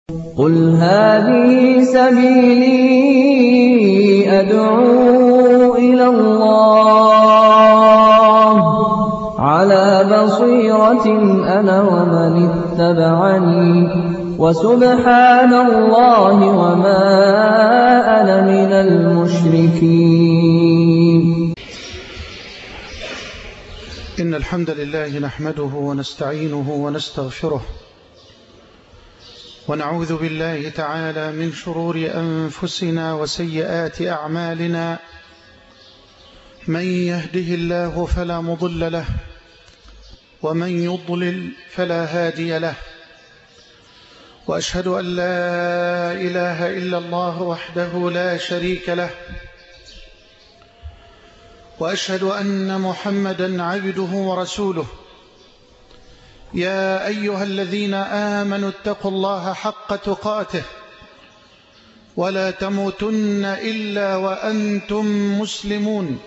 قُلْ هَٰذِهِ سَبِيلِي أَدْعُو إِلَى اللَّهِ ۚ عَلَىٰ بَصِيرَةٍ أَنَا وَمَنِ اتَّبَعَنِي ۖ وَسُبْحَانَ اللَّهِ وَمَا أَنَا مِنَ الْمُشْرِكِينَ. إن الحمد لله نحمده ونستعينه ونستغفره، ونعوذ بالله تعالى من شرور أنفسنا وسيئات أعمالنا. من يهده الله فلا مضل له، ومن يضلل فلا هادي له. وأشهد أن لا إله إلا الله وحده لا شريك له، وأشهد أن محمدا عبده ورسوله. يا أيها الذين آمنوا اتقوا الله حق تقاته، ولا تموتن إلا وأنتم مسلمون.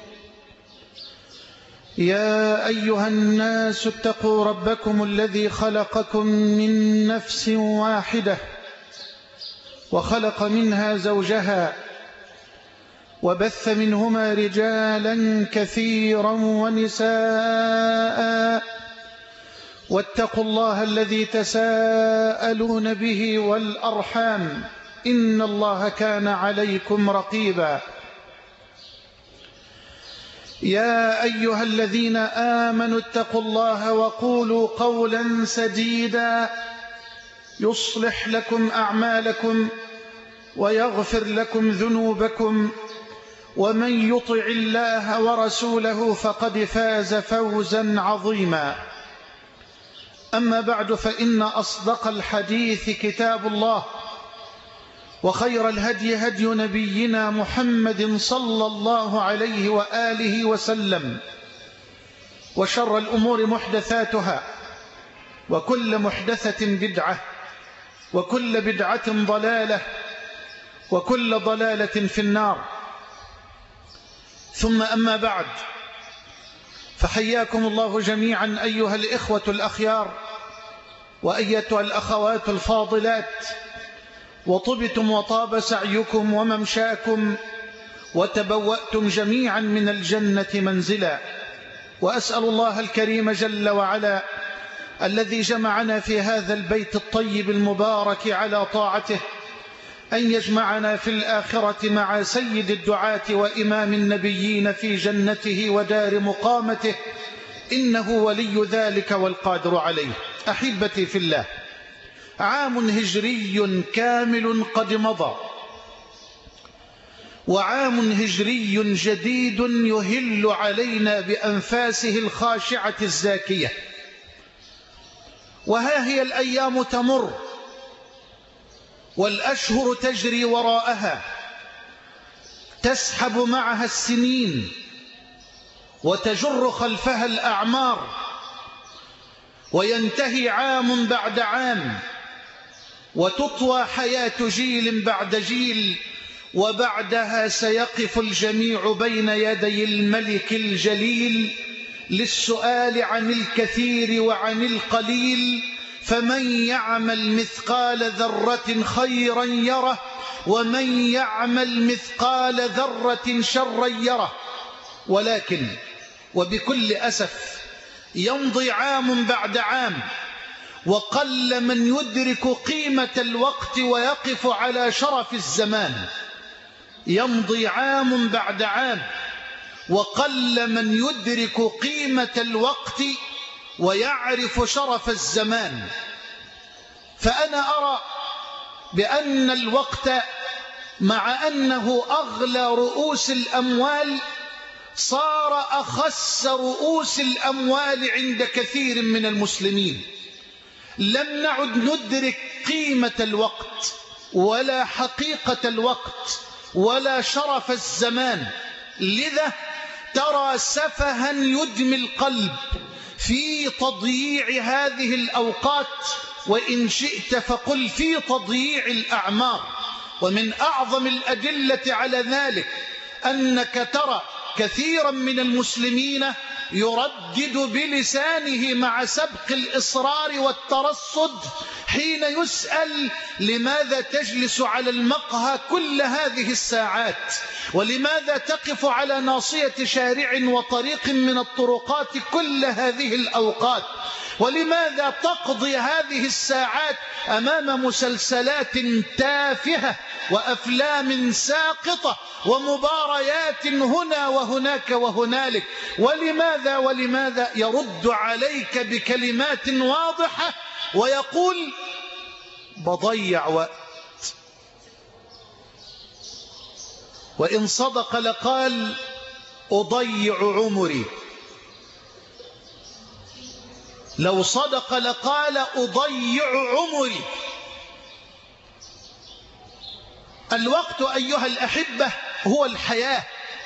يا أيها الناس اتقوا ربكم الذي خلقكم من نفس واحدة، وخلق منها زوجها، وبث منهما رجالا كثيرا ونساء. واتقوا الله الذي تساءلون به والأرحام، إن الله كان عليكم رقيبا. يا أيها الذين آمنوا اتقوا الله وقولوا قولا سديدا يصلح لكم أعمالكم ويغفر لكم ذنوبكم، ومن يطع الله ورسوله فقد فاز فوزا عظيما. أما بعد، فإن أصدق الحديث كتاب الله، وخير الهدي هدي نبينا محمد صلى الله عليه وآله وسلم، وشر الأمور محدثاتها، وكل محدثة بدعة، وكل بدعة ضلالة، وكل ضلالة في النار. ثم أما بعد، فحياكم الله جميعا أيها الإخوة الأخيار، وأيتها الأخوات الفاضلات، وطبتم وطاب سعيكم وممشاكم، وتبوأتم جميعا من الجنة منزلا. وأسأل الله الكريم جل وعلا الذي جمعنا في هذا البيت الطيب المبارك على طاعته أن يجمعنا في الآخرة مع سيد الدعاة وإمام النبيين في جنته ودار مقامته، إنه ولي ذلك والقادر عليه. أحبتي في الله، عام هجري كامل قد مضى، وعام هجري جديد يهل علينا بأنفاسه الخاشعة الزاكية. وها هي الأيام تمر، والأشهر تجري وراءها، تسحب معها السنين، وتجر خلفها الأعمار، وينتهي عام بعد عام، وتطوى حياة جيل بعد جيل، وبعدها سيقف الجميع بين يدي الملك الجليل للسؤال عن الكثير وعن القليل. فمن يعمل مثقال ذرة خيرا يره، ومن يعمل مثقال ذرة شرا يره. ولكن وبكل أسف يمضي عام بعد عام، وقل من يدرك قيمة الوقت ويقف على شرف الزمان. يمضي عام بعد عام، وقل من يدرك قيمة الوقت ويعرف شرف الزمان. فأنا أرى بأن الوقت مع أنه أغلى رؤوس الأموال صار أخس رؤوس الأموال عند كثير من المسلمين. لم نعد ندرك قيمة الوقت، ولا حقيقة الوقت، ولا شرف الزمان. لذا ترى سفها يدمي القلب في تضييع هذه الأوقات، وإن شئت فقل في تضييع الأعمار. ومن أعظم الأدلة على ذلك أنك ترى كثيرا من المسلمين يردد بلسانه مع سبق الإصرار والترصد حين يسأل لماذا تجلس على المقهى كل هذه الساعات، ولماذا تقف على ناصية شارع وطريق من الطرقات كل هذه الأوقات، ولماذا تقضي هذه الساعات أمام مسلسلات تافهة وأفلام ساقطة ومباريات هنا وهناك وهنالك، ولماذا يرد عليك بكلمات واضحة ويقول بضيع وقت. وإن صدق لقال أضيع عمري، لو صدق لقال أضيع عمري. الوقت أيها الأحبة هو الحياة،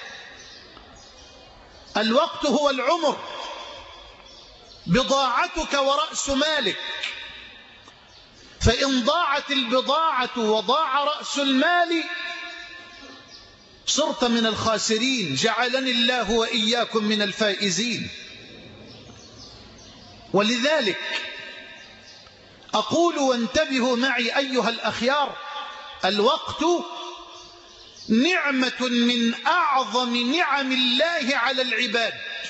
الوقت هو العمر، بضاعتك ورأس مالك، فإن ضاعت البضاعة وضاع رأس المال صرت من الخاسرين، جعلني الله وإياكم من الفائزين. ولذلك أقول وانتبهوا معي أيها الأخيار، الوقت نعمة من أعظم نعم الله على العباد،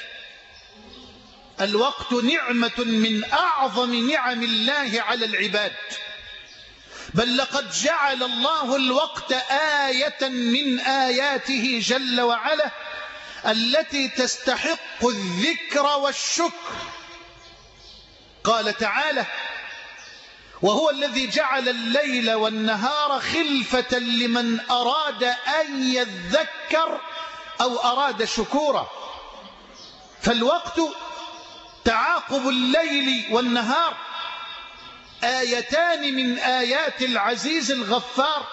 الوقت نعمة من أعظم نعم الله على العباد، بل لقد جعل الله الوقت آية من آياته جل وعلا التي تستحق الذكر والشكر. قال تعالى: وهو الذي جعل الليل والنهار خلفة لمن أراد أن يذكر أو أراد شكورا. فالوقت تعاقب الليل والنهار آيتان من آيات العزيز الغفار،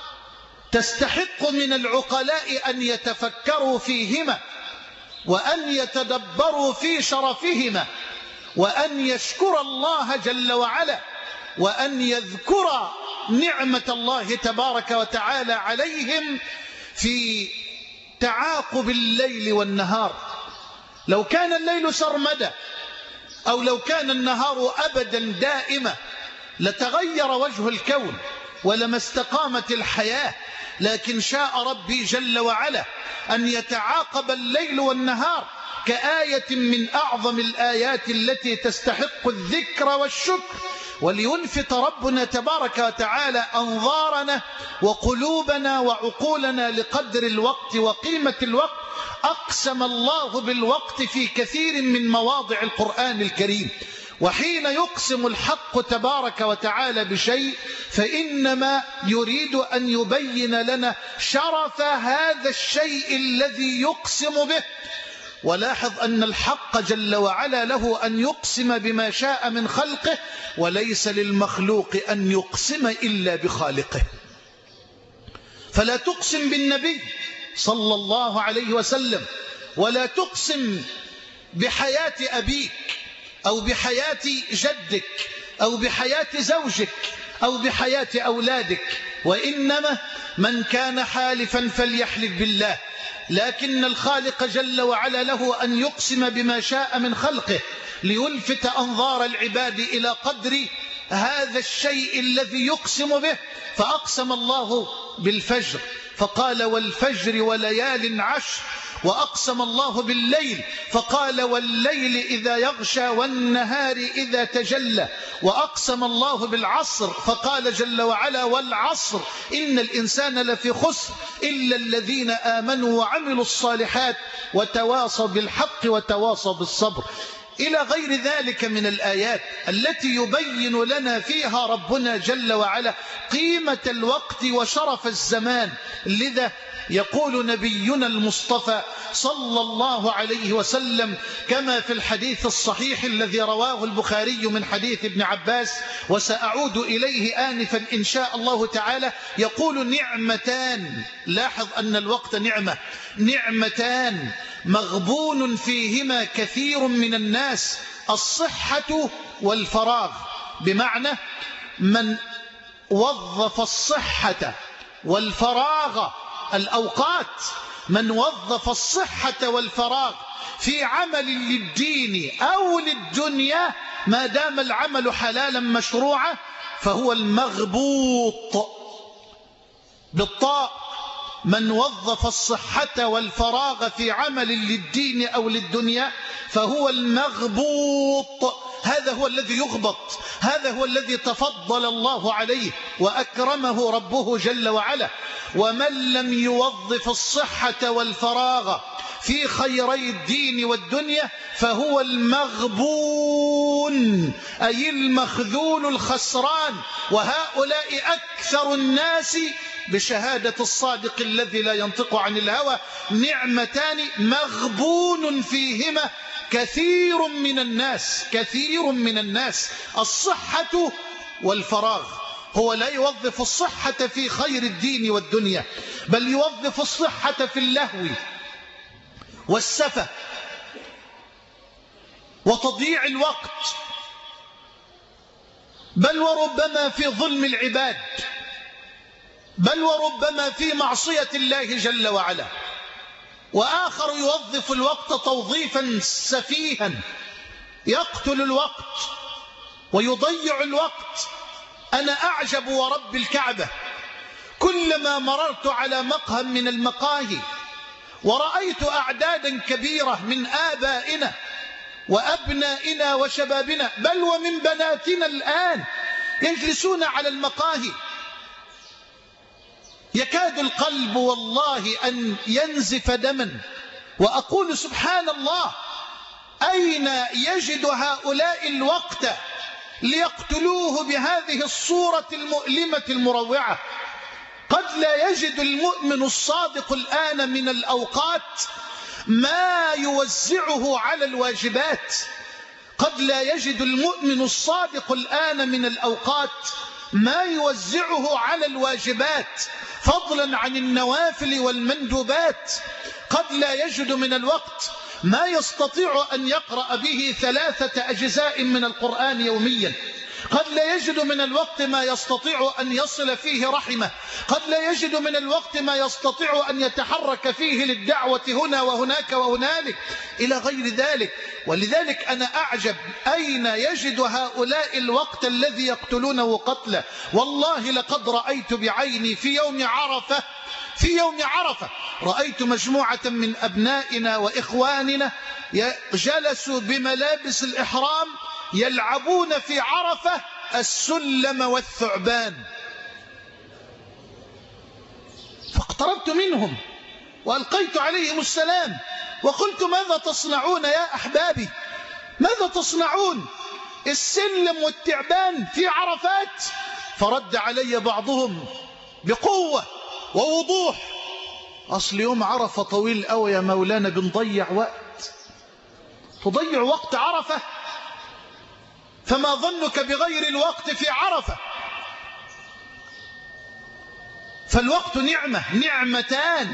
تستحق من العقلاء أن يتفكروا فيهما وأن يتدبروا في شرفهما وأن يشكر الله جل وعلا وأن يذكر نعمة الله تبارك وتعالى عليهم في تعاقب الليل والنهار. لو كان الليل سرمدا أو لو كان النهار أبدا دائما لتغير وجه الكون ولما استقامت الحياة، لكن شاء ربي جل وعلا أن يتعاقب الليل والنهار كآية من أعظم الآيات التي تستحق الذكر والشكر، ولينفت ربنا تبارك وتعالى أنظارنا وقلوبنا وعقولنا لقدر الوقت وقيمة الوقت. أقسم الله بالوقت في كثير من مواضع القرآن الكريم، وحين يقسم الحق تبارك وتعالى بشيء فإنما يريد أن يبين لنا شرف هذا الشيء الذي يقسم به. ولاحظ أن الحق جل وعلا له أن يقسم بما شاء من خلقه، وليس للمخلوق أن يقسم إلا بخالقه. فلا تقسم بالنبي صلى الله عليه وسلم، ولا تقسم بحياة أبيك أو بحياة جدك أو بحياة زوجك أو بحياة أولادك، وإنما من كان حالفا فليحلف بالله. لكن الخالق جل وعلا له أن يقسم بما شاء من خلقه ليلفت أنظار العباد إلى قدر هذا الشيء الذي يقسم به. فأقسم الله بالفجر فقال: والفجر وليال عشر. وأقسم الله بالليل فقال: والليل إذا يغشى والنهار إذا تجلى. وأقسم الله بالعصر فقال جل وعلا: والعصر إن الإنسان لفي خسر إلا الذين آمنوا وعملوا الصالحات وتواصوا بالحق وتواصوا بالصبر. إلى غير ذلك من الآيات التي يبين لنا فيها ربنا جل وعلا قيمة الوقت وشرف الزمان. لذا يقول نبينا المصطفى صلى الله عليه وسلم كما في الحديث الصحيح الذي رواه البخاري من حديث ابن عباس، وسأعود إليه آنفا إن شاء الله تعالى، يقول: نعمتان، لاحظ أن الوقت نعمة، نعمتان مغبون فيهما كثير من الناس: الصحة والفراغ. بمعنى من وظف الصحة والفراغ الأوقات، من وظف الصحة والفراغ في عمل للدين أو للدنيا ما دام العمل حلالا مشروعا فهو المغبوط بالطاء. من وظف الصحة والفراغ في عمل للدين أو للدنيا فهو المغبوط. هذا هو الذي يغبط، هذا هو الذي تفضل الله عليه وأكرمه ربه جل وعلا. ومن لم يوظف الصحة والفراغ في خيري الدين والدنيا فهو المغبون، أي المخذول الخسران. وهؤلاء أكثر الناس بشهادة الصادق الذي لا ينطق عن الهوى نعمتان مغبون فيهما كثير من الناس الصحة والفراغ. هو لا يوظف الصحة في خير الدين والدنيا، بل يوظف الصحة في اللهو والسفة وتضييع الوقت، بل وربما في ظلم العباد، بل وربما في معصية الله جل وعلا. وآخر يوظف الوقت توظيفا سفيها يقتل الوقت ويضيع الوقت. أنا أعجب ورب الكعبة كلما مررت على مقهى من المقاهي ورأيت أعدادا كبيرة من آبائنا وأبنائنا وشبابنا بل ومن بناتنا الآن يجلسون على المقاهي، يكاد القلب والله أن ينزف دما. وأقول سبحان الله، أين يجد هؤلاء الوقت ليقتلوه بهذه الصورة المؤلمة المروعة؟ قد لا يجد المؤمن الصادق الآن من الأوقات ما يوزعه على الواجبات، قد لا يجد المؤمن الصادق الآن من الأوقات ما يوزعه على الواجبات فضلا عن النوافل والمندوبات، قد لا يجد من الوقت ما يستطيع أن يقرأ به 3 أجزاء من القرآن يوميا، قد لا يجد من الوقت ما يستطيع أن يصل فيه رحمه، قد لا يجد من الوقت ما يستطيع أن يتحرك فيه للدعوة هنا وهناك وهنالك إلى غير ذلك. ولذلك أنا أعجب أين يجد هؤلاء الوقت الذي يقتلونه قتله. والله لقد رأيت بعيني في يوم عرفة رأيت مجموعة من أبنائنا وإخواننا جلسوا بملابس الإحرام يلعبون في عرفة السلم والثعبان. فاقتربت منهم وألقيت عليهم السلام وقلت: ماذا تصنعون يا أحبابي؟ ماذا تصنعون؟ السلم والتعبان في عرفات؟ فرد علي بعضهم بقوة ووضوح: أصل يوم عرفة طويل أوي يا مولانا، بنضيع وقت. تضيع وقت عرفة؟ فما ظنك بغير الوقت في عرفة؟ فالوقت نعمتان،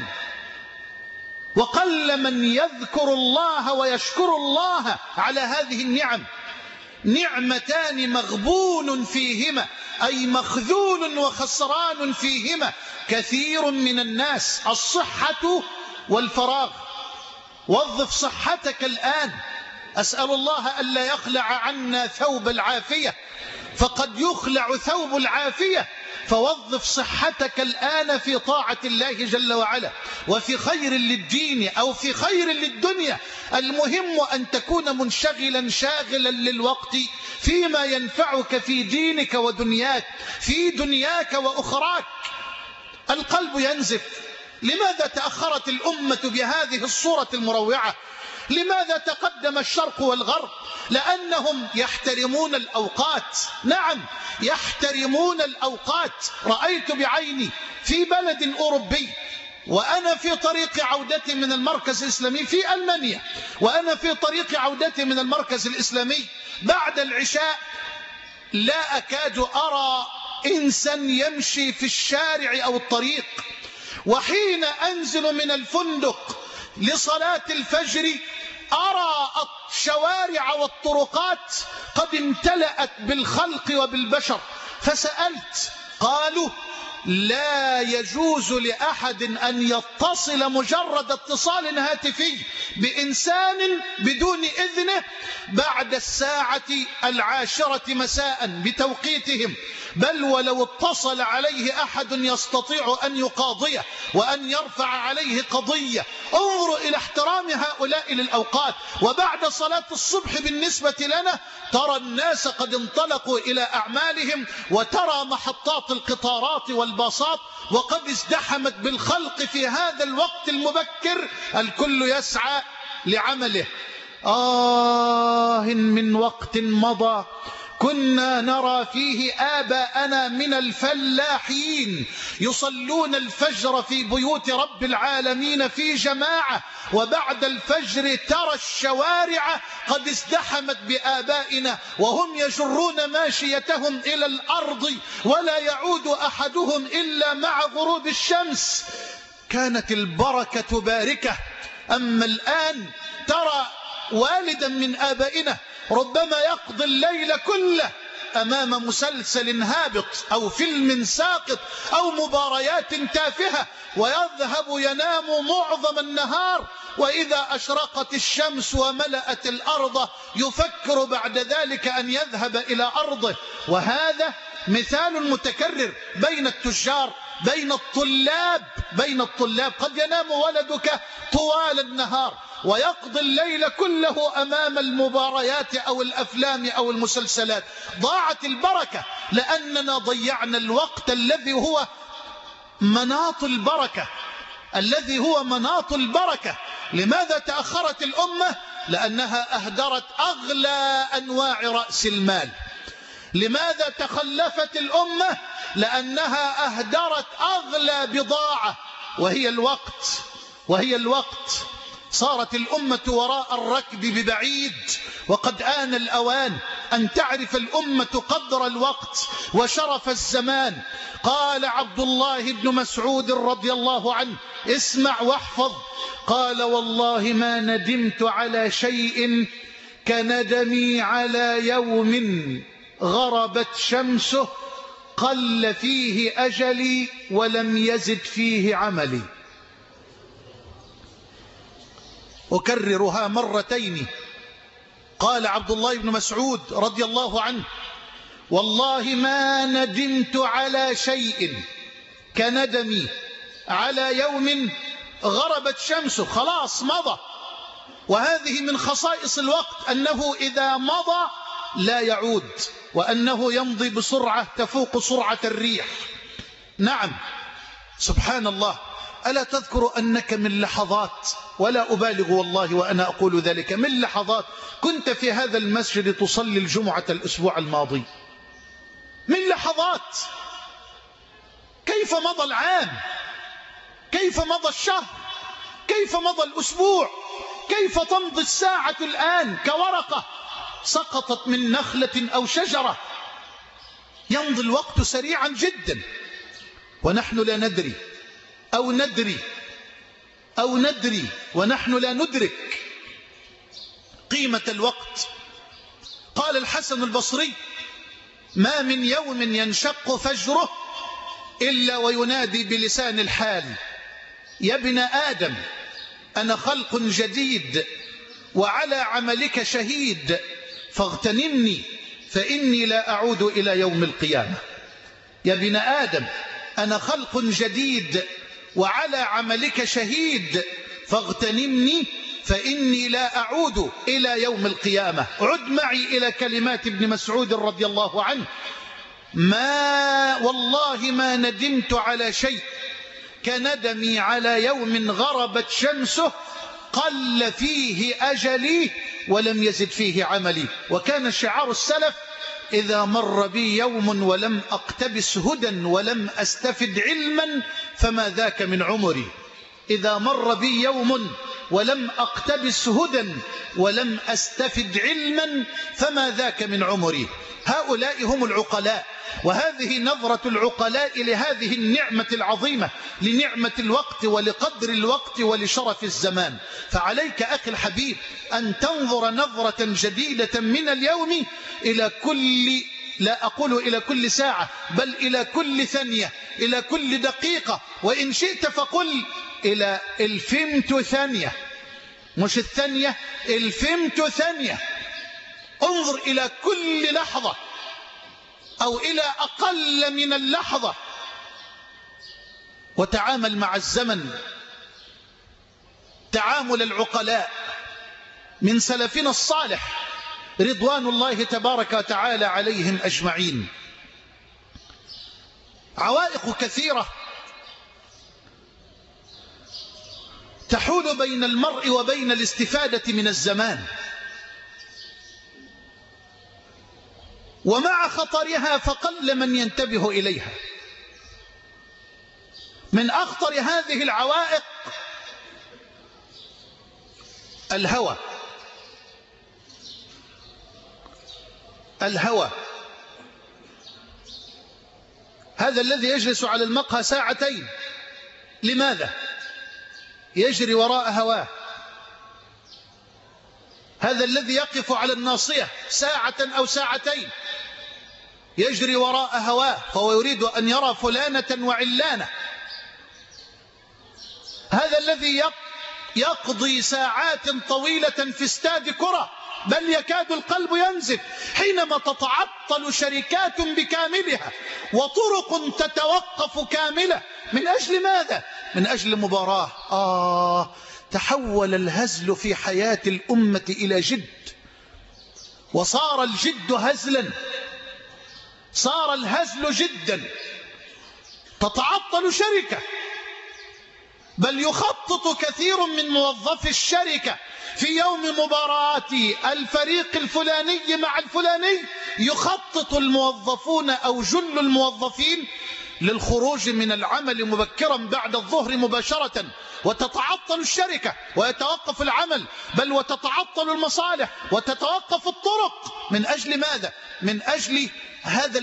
وقل من يذكر الله ويشكر الله على هذه النعم. نعمتان مغبون فيهما، أي مخذول وخسران فيهما كثير من الناس، الصحة والفراغ. وظف صحتك الآن. أسأل الله ألا يخلع عنا ثوب العافية، فقد يخلع ثوب العافية. فوظف صحتك الآن في طاعة الله جل وعلا وفي خير للدين أو في خير للدنيا. المهم أن تكون منشغلا شاغلا للوقت فيما ينفعك في دينك ودنياك، في دنياك وأخراك. القلب ينزف. لماذا تأخرت الأمة بهذه الصورة المروعة؟ لماذا تقدم الشرق والغرب؟ لأنهم يحترمون الأوقات. نعم، يحترمون الأوقات. رأيت بعيني في بلد أوروبي وأنا في طريق عودتي من المركز الإسلامي في ألمانيا، وأنا في طريق عودتي من المركز الإسلامي بعد العشاء لا أكاد أرى إنسان يمشي في الشارع أو الطريق. وحين أنزل من الفندق لصلاة الفجر أرى الشوارع والطرقات قد امتلأت بالخلق وبالبشر. فسألت، قالوا: لا يجوز لأحد أن يتصل مجرد اتصال هاتفي بإنسان بدون إذنه بعد 10:10 مساء بتوقيتهم، بل ولو اتصل عليه أحد يستطيع أن يقاضيه وأن يرفع عليه قضية. انظروا إلى احترام هؤلاء للأوقات. وبعد صلاة الصبح بالنسبة لنا ترى الناس قد انطلقوا إلى أعمالهم، وترى محطات القطارات والباصات وقد ازدحمت بالخلق في هذا الوقت المبكر، الكل يسعى لعمله. من وقت مضى كنا نرى فيه آباءنا من الفلاحين يصلون الفجر في بيوت رب العالمين في جماعة، وبعد الفجر ترى الشوارع قد ازدحمت بآبائنا وهم يجرون ماشيتهم إلى الأرض، ولا يعود أحدهم إلا مع غروب الشمس. كانت البركة باركة. أما الآن ترى والدا من آبائنا ربما يقضي الليل كله أمام مسلسل هابط أو فيلم ساقط أو مباريات تافهة، ويذهب ينام معظم النهار، وإذا أشرقت الشمس وملأت الأرض يفكر بعد ذلك أن يذهب إلى أرضه. وهذا مثال متكرر بين التجار، بين الطلاب قد ينام ولدك طوال النهار ويقضي الليل كله أمام المباريات أو الأفلام أو المسلسلات. ضاعت البركة لأننا ضيعنا الوقت الذي هو مناط البركة. لماذا تأخرت الأمة؟ لأنها أهدرت أغلى أنواع رأس المال. لماذا تخلفت الأمة؟ لأنها أهدرت أغلى بضاعة وهي الوقت. صارت الأمة وراء الركب ببعيد، وقد آن الأوان أن تعرف الأمة قدر الوقت وشرف الزمان. قال عبد الله بن مسعود رضي الله عنه، اسمع واحفظ، قال: والله ما ندمت على شيء كندمي على يوم غربت شمسه قل فيه أجلي ولم يزد فيه عملي. أكررها مرتين. قال عبد الله بن مسعود رضي الله عنه: والله ما ندمت على شيء كندمي على يوم غربت شمسه. خلاص مضى. وهذه من خصائص الوقت، أنه إذا مضى لا يعود، وأنه يمضي بسرعة تفوق سرعة الريح. نعم، سبحان الله. ألا تذكر أنك من لحظات، ولا أبالغ والله وأنا أقول ذلك، من لحظات كنت في هذا المسجد تصلي الجمعة الأسبوع الماضي؟ من لحظات. كيف مضى العام؟ كيف مضى الشهر؟ كيف مضى الأسبوع؟ كيف تمضي الساعة الآن كورقة سقطت من نخلة أو شجرة؟ يمضي الوقت سريعا جدا، ونحن لا ندري أو ندري ونحن لا ندرك قيمة الوقت. قال الحسن البصري: ما من يوم ينشق فجره إلا وينادي بلسان الحال: يا ابن آدم أنا خلق جديد وعلى عملك شهيد، فاغتنمني فإني لا أعود إلى يوم القيامة. يا ابن آدم أنا خلق جديد وعلى عملك شهيد، فاغتنمني فإني لا أعود إلى يوم القيامة. عد معي إلى كلمات ابن مسعود رضي الله عنه: والله ما ندمت على شيء كندمي على يوم غربت شمسه قل فيه أجلي ولم يزد فيه عملي. وكان شعار السلف: إذا مر بي يوم ولم أقتبس هدى ولم أستفد علما فما ذاك من عمري. إذا مر بي يوم ولم أقتبس هدى ولم أستفد علما فما ذاك من عمري. هؤلاء هم العقلاء، وهذه نظرة العقلاء لهذه النعمة العظيمة، لنعمة الوقت ولقدر الوقت ولشرف الزمان. فعليك أخي الحبيب أن تنظر نظرة جديدة من اليوم إلى كل لا أقول إلى كل ساعة، بل إلى كل ثانية، إلى كل دقيقة، وإن شئت فقل إلى الفمت ثانية، مش الثانية، الفمت ثانية. انظر إلى كل لحظة أو إلى أقل من اللحظة، وتعامل مع الزمن تعامل العقلاء من سلفنا الصالح رضوان الله تبارك وتعالى عليهم أجمعين. عوائق كثيرة تحول بين المرء وبين الاستفادة من الزمان، ومع خطرها فقل من ينتبه إليها. من أخطر هذه العوائق الهوى. الهوى هذا الذي يجلس على المقهى ساعتين، لماذا؟ يجري وراء هواه. هذا الذي يقف على الناصية ساعة أو ساعتين يجري وراء هواه، فهو يريد أن يرى فلانة وعلانة. هذا الذي يقضي ساعات طويلة في استاد كرة، بل يكاد القلب ينزف حينما تتعطل شركات بكاملها وطرق تتوقف كاملة. من أجل ماذا؟ من أجل مباراة. تحول الهزل في حياة الأمة إلى جد، وصار الجد هزلا، صار الهزل جدا. تتعطل شركة، بل يخطط كثير من موظفي الشركة في يوم مباراة الفريق الفلاني مع الفلاني، يخطط الموظفون أو جل الموظفين للخروج من العمل مبكرا بعد الظهر مباشرة، وتتعطل الشركة ويتوقف العمل، بل وتتعطل المصالح وتتوقف الطرق. من أجل ماذا؟ من أجل هذا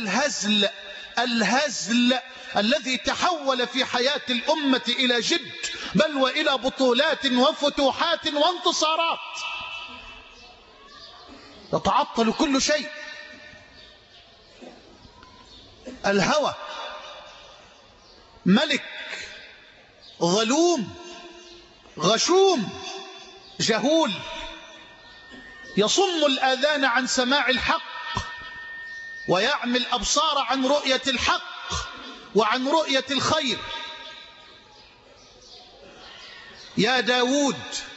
الهزل الذي تحول في حياة الأمة إلى جد، بل وإلى بطولات وفتوحات وانتصارات. تتعطل كل شيء. الهوى ملك ظلوم غشوم جهول، يصم الآذان عن سماع الحق، ويعمي الأبصار عن رؤية الحق وعن رؤية الخير. يا داود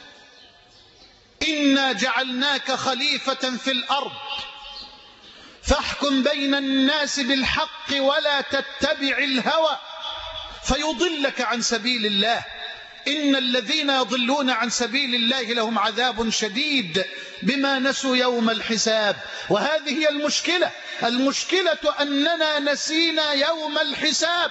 إنا جعلناك خليفة في الأرض فاحكم بين الناس بالحق ولا تتبع الهوى فيضلك عن سبيل الله، إن الذين يضلون عن سبيل الله لهم عذاب شديد بما نسوا يوم الحساب. وهذه هي المشكلة أننا نسينا يوم الحساب،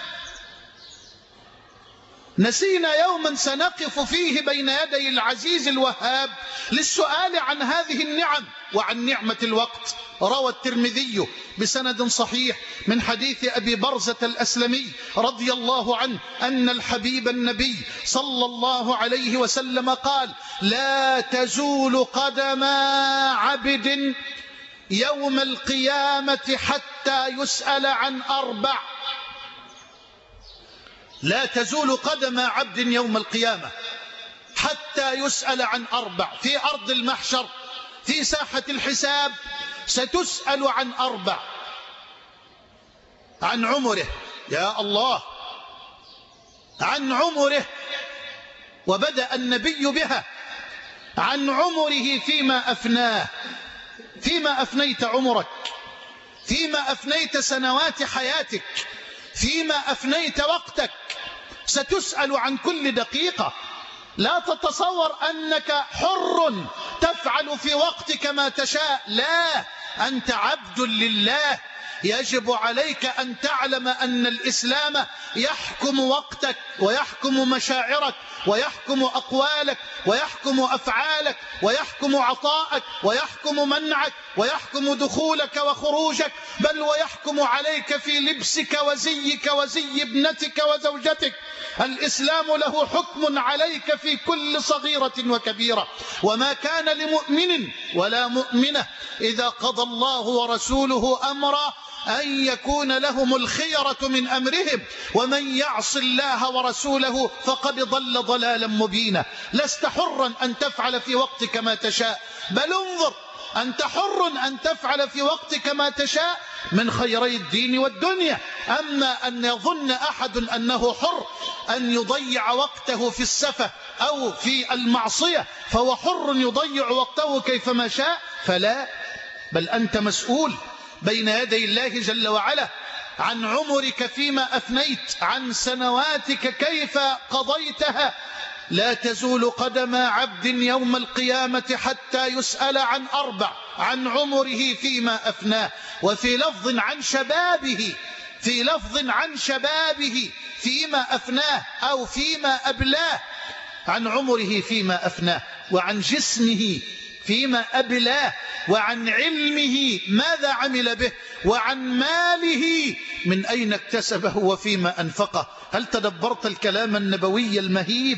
نسينا يوما سنقف فيه بين يدي العزيز الوهاب للسؤال عن هذه النعم وعن نعمة الوقت. روى الترمذي بسند صحيح من حديث أبي برزة الأسلمي رضي الله عنه أن الحبيب النبي صلى الله عليه وسلم قال: لا تزول قدم عبد يوم القيامة حتى يسأل عن أربع. لا تزول قدم عبد يوم القيامة حتى يسأل عن أربع. في أرض المحشر في ساحة الحساب ستسأل عن أربع: عن عمره، يا الله، عن عمره، وبدأ النبي بها، عن عمره فيما أفناه، فيما أفنيت عمرك، فيما أفنيت سنوات حياتك، فيما أفنيت وقتك. ستسأل عن كل دقيقة. لا تتصور أنك حر تفعل في وقتك ما تشاء، لا، أنت عبد لله يجب عليك أن تعلم أن الإسلام يحكم وقتك ويحكم مشاعرك ويحكم أقوالك ويحكم أفعالك ويحكم عطاءك ويحكم منعك ويحكم دخولك وخروجك، بل ويحكم عليك في لبسك وزيك وزي ابنتك وزوجتك. الإسلام له حكم عليك في كل صغيرة وكبيرة. وما كان لمؤمن ولا مؤمنة إذا قضى الله ورسوله أمرا أن يكون لهم الخيرة من أمرهم، ومن يعص الله ورسوله فقد ضل ضلالا مبينا. لست حرا أن تفعل في وقتك ما تشاء، بل انظر، أنت حر أن تفعل في وقتك ما تشاء من خيري الدين والدنيا. أما أن يظن أحد أنه حر أن يضيع وقته في السفة أو في المعصية فهو حر يضيع وقته كيفما شاء، فلا، بل أنت مسؤول بين يدي الله جل وعلا عن عمرك فيما أفنيت، عن سنواتك كيف قضيتها. لا تزول قدم عبد يوم القيامة حتى يسأل عن أربع: عن عمره فيما أفناه، وفي لفظ عن شبابه، في لفظ عن شبابه فيما أفناه أو فيما أبلاه. عن عمره فيما أفناه، وعن جسمه فيما أبلاه، وعن علمه ماذا عمل به، وعن ماله من أين اكتسبه وفيما أنفقه. هل تدبرت الكلام النبوي المهيب؟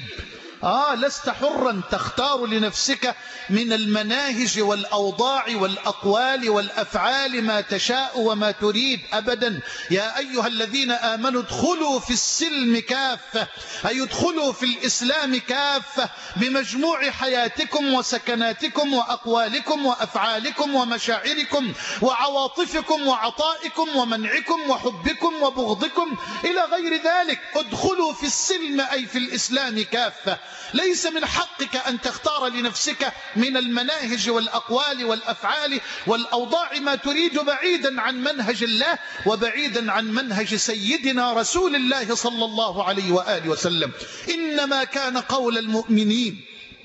لست حرا تختار لنفسك من المناهج والأوضاع والأقوال والأفعال ما تشاء وما تريد أبدا. يا أيها الذين آمنوا ادخلوا في السلم كافة، أي ادخلوا في الإسلام كافة بمجموع حياتكم وسكناتكم وأقوالكم وأفعالكم ومشاعركم وعواطفكم وعطائكم ومنعكم وحبكم وبغضكم إلى غير ذلك. ادخلوا في السلم أي في الإسلام كافة. ليس من حقك أن تختار لنفسك من المناهج والأقوال والأفعال والأوضاع ما تريد بعيدا عن منهج الله وبعيدا عن منهج سيدنا رسول الله صلى الله عليه وآله وسلم. إنما كان قول المؤمنين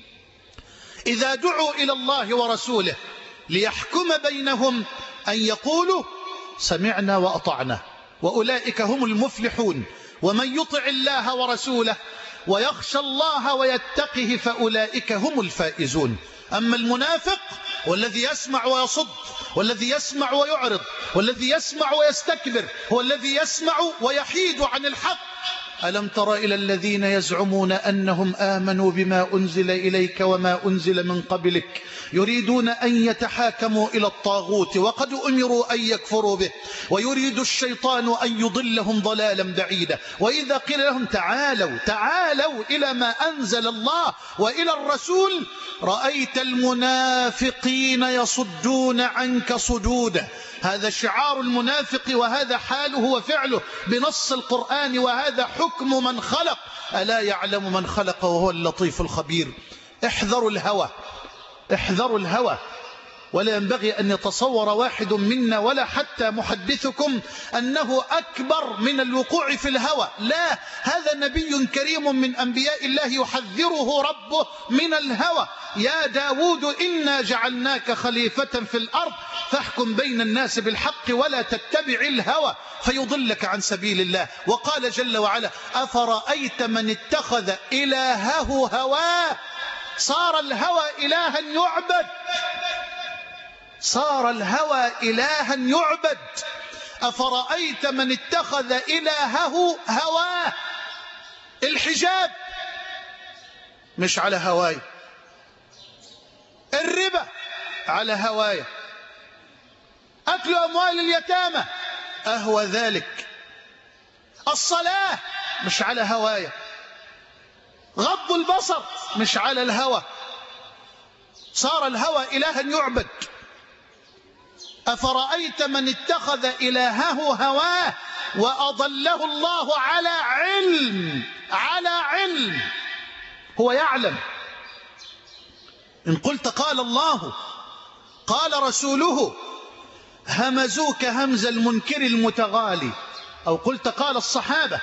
إذا دعوا إلى الله ورسوله ليحكم بينهم أن يقولوا سمعنا وأطعنا، وأولئك هم المفلحون. ومن يطع الله ورسوله ويخشى الله ويتقه فأولئك هم الفائزون. أما المنافق والذي يسمع ويصد والذي يسمع ويعرض والذي يسمع ويستكبر هو الذي يسمع ويحيد عن الحق. ألم تر إلى الذين يزعمون أنهم آمنوا بما أنزل إليك وما أنزل من قبلك يريدون أن يتحاكموا إلى الطاغوت وقد أمروا أن يكفروا به ويريد الشيطان أن يضلهم ضلالا بعيدا. وإذا قيل لهم تعالوا إلى ما أنزل الله وإلى الرسول رأيت المنافقين يصدون عنك صدودا. هذا شعار المنافق وهذا حاله وفعله بنص القرآن، وهذا حكم من خلق. ألا يعلم من خلق وهو اللطيف الخبير. احذروا الهوى، احذروا الهوى. ولا ينبغي أن يتصور واحد منا ولا حتى محدثكم أنه أكبر من الوقوع في الهوى. لا، هذا نبي كريم من أنبياء الله يحذره ربه من الهوى. يا داود إنا جعلناك خليفة في الأرض فاحكم بين الناس بالحق ولا تتبع الهوى فيضلك عن سبيل الله. وقال جل وعلا أفرأيت من اتخذ إلهه هواه. صار الهوى إلها يعبد، صار الهوى إلها يعبد. أفرأيت من اتخذ إلهه هواه. الحجاب مش على هواي، الربا على هواي، أكل أموال اليتامى أهوى ذلك، الصلاة مش على هواي، غض البصر مش على الهوى. صار الهوى إلها يعبد. أفرأيت من اتخذ إلهه هواه وأضله الله على علم. على علم، هو يعلم. إن قلت قال الله قال رسوله همزوك همز المنكر المتغالي، أو قلت قال الصحابة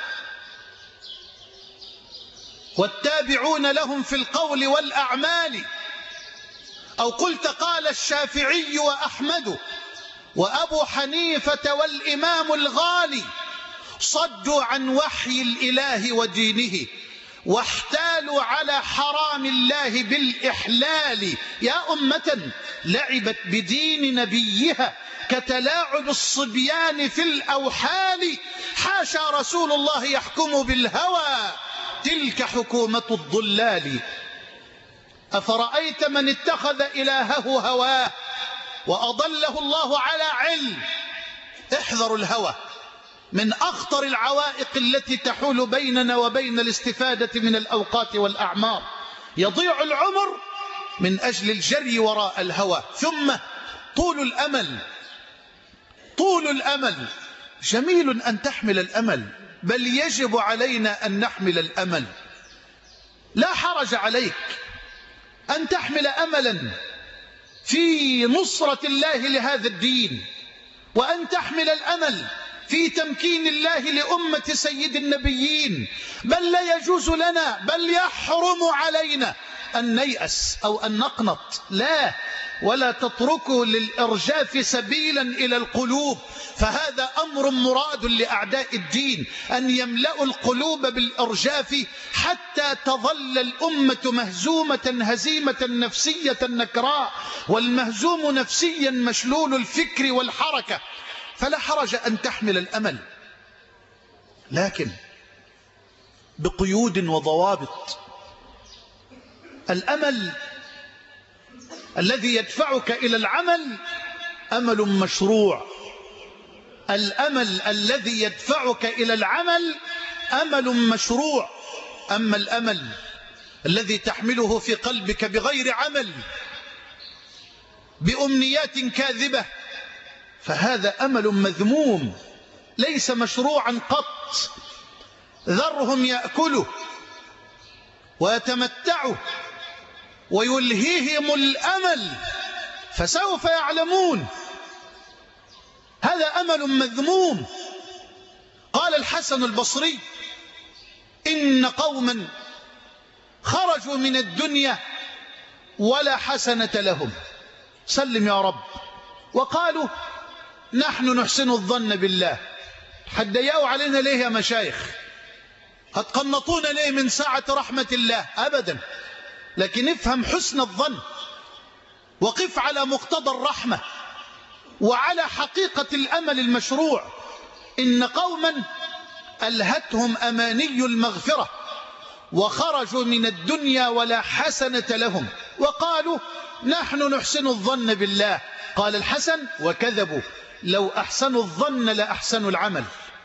والتابعون لهم في القول والأعمال، أو قلت قال الشافعي وأحمد وأبو حنيفة والإمام الغالي صدوا عن وحي الإله ودينه، واحتالوا على حرام الله بالإحلال. يا أمة لعبت بدين نبيها كتلاعب الصبيان في الأوحال. حاشا رسول الله يحكم بالهوى، تلك حكومة الضلال. أفرأيت من اتخذ إلهه هواه وأضله الله على علم. احذروا الهوى، من أخطر العوائق التي تحول بيننا وبين الاستفادة من الأوقات والأعمار. يضيع العمر من أجل الجري وراء الهوى. ثم طول الأمل. طول الأمل جميل أن تحمل الأمل، بل يجب علينا أن نحمل الأمل. لا حرج عليك أن تحمل أملا في نصرة الله لهذا الدين، وأن تحمل الأمل في تمكين الله لأمة سيد النبيين. بل لا يجوز لنا، بل يحرم علينا أن نيأس أو أن نقنط. لا، ولا تتركوا للإرجاف سبيلا إلى القلوب، فهذا أمر مراد لأعداء الدين، أن يملأوا القلوب بالإرجاف حتى تظل الأمة مهزومة هزيمة نفسية نكراء، والمهزوم نفسيا مشلول الفكر والحركة. فلا حرج أن تحمل الأمل، لكن بقيود وضوابط. الأمل الذي يدفعك إلى العمل أمل مشروع. الأمل الذي يدفعك إلى العمل أمل مشروع. أما الأمل الذي تحمله في قلبك بغير عمل، بأمنيات كاذبة، فهذا أمل مذموم ليس مشروعا قط. ذرهم يأكلوا ويتمتعوا ويلهيهم الأمل فسوف يعلمون. هذا أمل مذموم. قال الحسن البصري: إن قوما خرجوا من الدنيا ولا حسنة لهم. سلم يا رب. وقالوا: نحن نحسن الظن بالله. حدياوا علينا ليه يا مشايخ؟ هتقنطونا ليه من ساعة رحمة الله؟ أبدا. لكن افهم حسن الظن، وقف على مقتضى الرحمة وعلى حقيقة الأمل المشروع. إن قوما ألهتهم أماني المغفرة وخرجوا من الدنيا ولا حسنة لهم، وقالوا: نحن نحسن الظن بالله. قال الحسن: وكذبوا، لو أحسنوا الظن لأحسنوا العمل.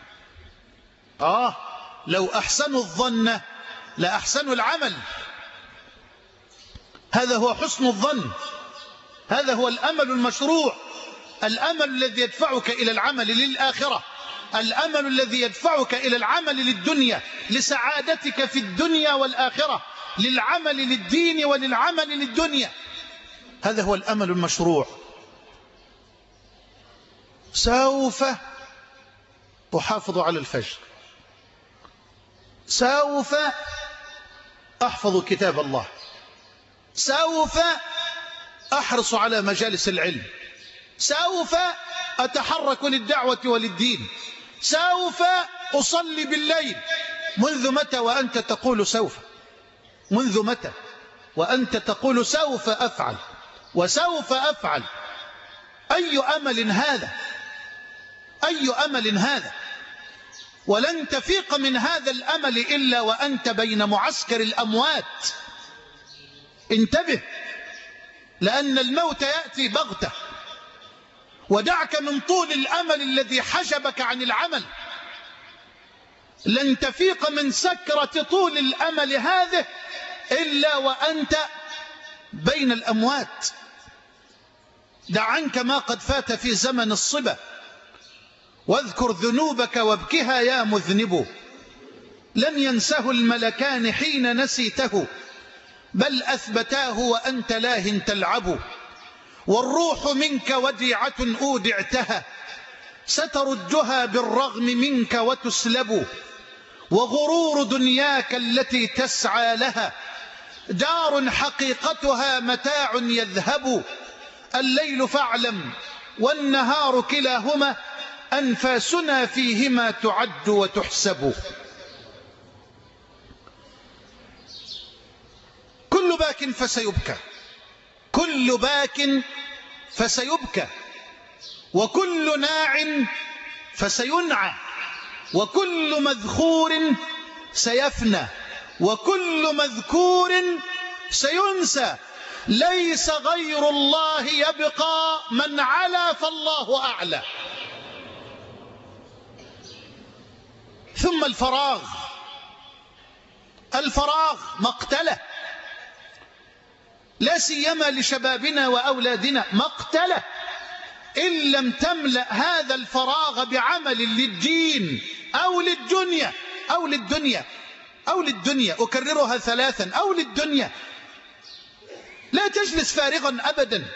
لو أحسنوا الظن لأحسنوا العمل. هذا هو حسن الظن، هذا هو الأمل المشروع، الأمل الذي يدفعك إلى العمل للآخرة، الأمل الذي يدفعك إلى العمل للدنيا، لسعادتك في الدنيا والآخرة، للعمل للدين وللعمل للدنيا. هذا هو الأمل المشروع. سوف أحافظ على الفجر، سوف أحفظ كتاب الله، سوف أحرص على مجالس العلم، سوف أتحرك للدعوة وللدين، سوف أصلي بالليل. منذ متى وأنت تقول سوف؟ منذ متى وأنت تقول سوف أفعل وسوف أفعل؟ أي أمل هذا؟ أي أمل هذا؟ ولن تفيق من هذا الأمل إلا وأنت بين معسكر الأموات. انتبه، لأن الموت يأتي بغتة. ودعك من طول الأمل الذي حجبك عن العمل. لن تفيق من سكرة طول الأمل هذه إلا وأنت بين الأموات. دع عنك ما قد فات في زمن الصبا، واذكر ذنوبك وابكها يا مذنب. لم ينسه الملكان حين نسيته، بل أثبتاه وأنت لاه تلعب. والروح منك وديعة أودعتها، ستردها بالرغم منك وتسلب. وغرور دنياك التي تسعى لها دار حقيقتها متاع يذهب. الليل فاعلم والنهار كلاهما أنفاسنا فيهما تعد وتحسب. كل باك فسيبكى، كل باك فسيبكى، وكل ناع فسينعى، وكل مذخور سيفنى، وكل مذكور سينسى. ليس غير الله يبقى، من علا فالله أعلى. ثم الفراغ، الفراغ مقتله، لا سيما لشبابنا وأولادنا، مقتله إن لم تملأ هذا الفراغ بعمل للدين أو للدنيا أو للدنيا أو للدنيا. أكررها ثلاثا: أو للدنيا. لا تجلس فارغا أبدا،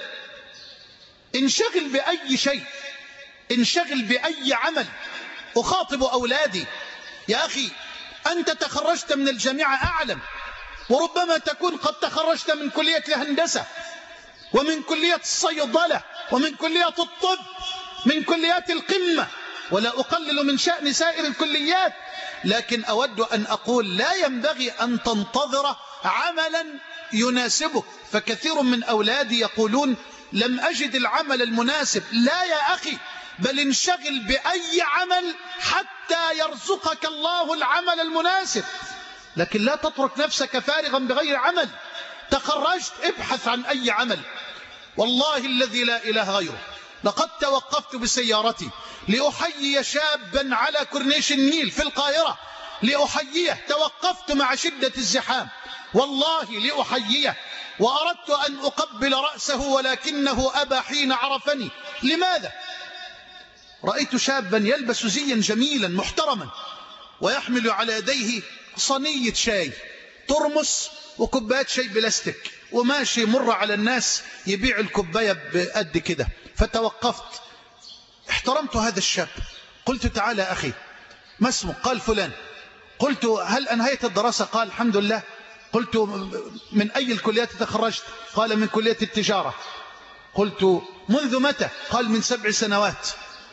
انشغل بأي شيء، انشغل بأي عمل. أخاطب أولادي: يا أخي أنت تخرجت من الجامعة أعلم، وربما تكون قد تخرجت من كلية الهندسة ومن كلية الصيدلة ومن كلية الطب، من كليات القمة، ولا أقلل من شأن سائر الكليات، لكن أود أن أقول لا ينبغي أن تنتظر عملا يناسبك. فكثير من أولادي يقولون: لم أجد العمل المناسب. لا يا أخي، بل انشغل بأي عمل حتى يرزقك الله العمل المناسب، لكن لا تترك نفسك فارغا بغير عمل. تخرجت، ابحث عن أي عمل. والله الذي لا إله غيره، لقد توقفت بسيارتي لأحيي شابا على كورنيش النيل في القاهرة، لأحييه. توقفت مع شدة الزحام والله لأحييه، وأردت أن أقبل رأسه ولكنه أبى حين عرفني. لماذا؟ رأيت شابا يلبس زيا جميلا محترما، ويحمل على يديه صينية شاي، ترمس وكوباية شاي بلاستيك، وماشي مر على الناس يبيع الكوباية بقد كده. فتوقفت، احترمت هذا الشاب، قلت: تعالى أخي، ما اسمك؟ قال: فلان. قلت: هل أنهيت الدراسة؟ قال: الحمد لله. قلت: من أي الكليات تخرجت؟ قال: من كلية التجارة. قلت: منذ متى؟ قال: من 7 سنوات،